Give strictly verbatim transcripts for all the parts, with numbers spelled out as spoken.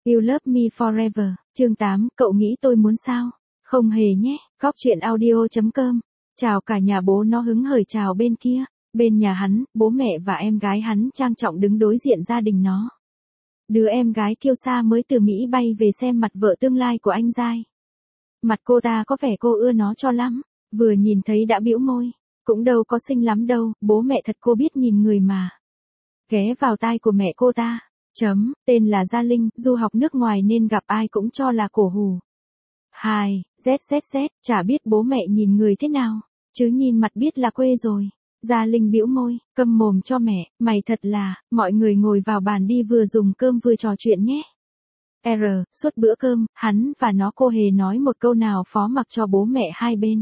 You Love Me Forever, chương tám, cậu nghĩ tôi muốn sao? Không hề nhé, Cóc truyện audio chấm com. Chào cả nhà, bố nó hứng hởi chào bên kia. Bên nhà hắn, bố mẹ và em gái hắn trang trọng đứng đối diện gia đình nó. Đứa em gái kiêu sa mới từ Mỹ bay về xem mặt vợ tương lai của anh Giai. Mặt cô ta có vẻ cô ưa nó cho lắm, vừa nhìn thấy đã bĩu môi. Cũng đâu có xinh lắm đâu, bố mẹ thật cô biết nhìn người mà. Ghé vào tai của mẹ cô ta. Chấm, tên là Gia Linh, du học nước ngoài nên gặp ai cũng cho là cổ hủ. Hai, zzz, chả biết bố mẹ nhìn người thế nào, chứ nhìn mặt biết là quê rồi. Gia Linh bĩu môi, câm mồm cho mẹ, mày thật là, mọi người ngồi vào bàn đi, vừa dùng cơm vừa trò chuyện nhé. R, suốt bữa cơm, hắn và nó cô hề nói một câu nào phó mặc cho bố mẹ hai bên.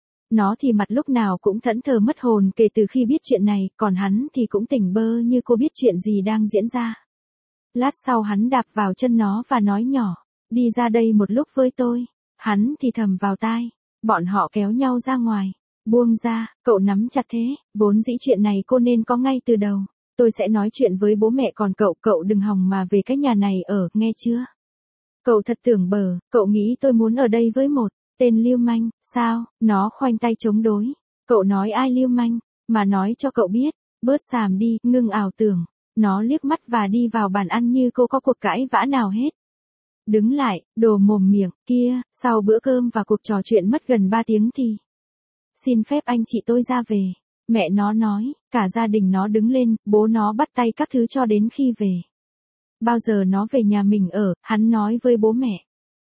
Nó thì mặt lúc nào cũng thẫn thờ mất hồn kể từ khi biết chuyện này, còn hắn thì cũng tỉnh bơ như cô biết chuyện gì đang diễn ra. Lát sau hắn đạp vào chân nó và nói nhỏ, đi ra đây một lúc với tôi. Hắn thì thầm vào tai, bọn họ kéo nhau ra ngoài. Buông ra, cậu nắm chặt thế, vốn dĩ chuyện này cô nên có ngay từ đầu. Tôi sẽ nói chuyện với bố mẹ, còn cậu, cậu đừng hòng mà về cái nhà này ở, nghe chưa? Cậu thật tưởng bờ, cậu nghĩ tôi muốn ở đây với một tên lưu manh, sao? Nó khoanh tay chống đối. Cậu nói ai lưu manh, mà nói cho cậu biết, bớt xàm đi, ngưng ảo tưởng. Nó liếc mắt và đi vào bàn ăn như cô có cuộc cãi vã nào hết. Đứng lại, đồ mồm miệng, kia, sau bữa cơm và cuộc trò chuyện mất gần ba tiếng thì. Xin phép anh chị tôi ra về. Mẹ nó nói, cả gia đình nó đứng lên, bố nó bắt tay các thứ cho đến khi về. Bao giờ nó về nhà mình ở, hắn nói với bố mẹ.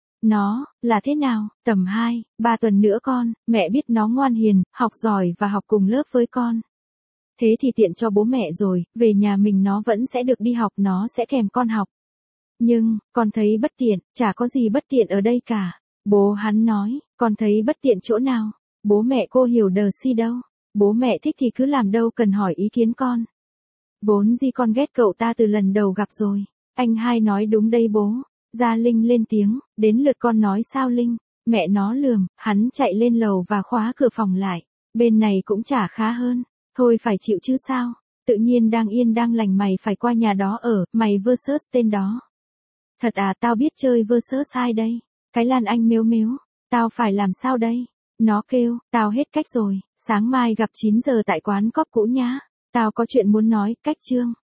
Nó, là thế nào, tầm hai, ba tuần nữa con, mẹ biết nó ngoan hiền, học giỏi và học cùng lớp với con. Thế thì tiện cho bố mẹ rồi, về nhà mình nó vẫn sẽ được đi học, nó sẽ kèm con học. Nhưng, con thấy bất tiện, chả có gì bất tiện ở đây cả. Bố hắn nói, con thấy bất tiện chỗ nào? Bố mẹ cô hiểu đờ si đâu. Bố mẹ thích thì cứ làm, đâu cần hỏi ý kiến con. Vốn gì con ghét cậu ta từ lần đầu gặp rồi. Anh hai nói đúng đây bố. Gia Linh lên tiếng, đến lượt con nói sao Linh? Mẹ nó lườm, hắn chạy lên lầu và khóa cửa phòng lại. Bên này cũng chả khá hơn. Thôi phải chịu chứ sao, tự nhiên đang yên đang lành mày phải qua nhà đó ở, mày versus tên đó. Thật à, tao biết chơi versus ai đây? Cái Lan Anh mếu mếu, tao phải làm sao đây? Nó kêu, tao hết cách rồi, sáng mai gặp chín giờ tại quán cóp cũ nhá. Tao có chuyện muốn nói, cách chương.